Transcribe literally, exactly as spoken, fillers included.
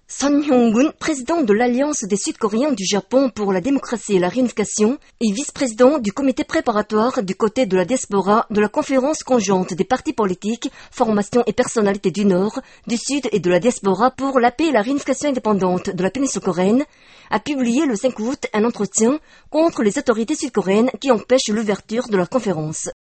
Son Hyung-gun, président de l'Alliance des Sud-Coréens du Japon pour la démocratie et la réunification, et vice-président du comité préparatoire du côté de la diaspora de la conférence conjointe des partis politiques, formations et personnalités du Nord, du Sud et de la diaspora pour la paix et la réunification indépendante de la péninsule coréenne, a publié le cinq août un entretien contre les autorités sud-coréennes qui empêchent l'ouverture de la conférence.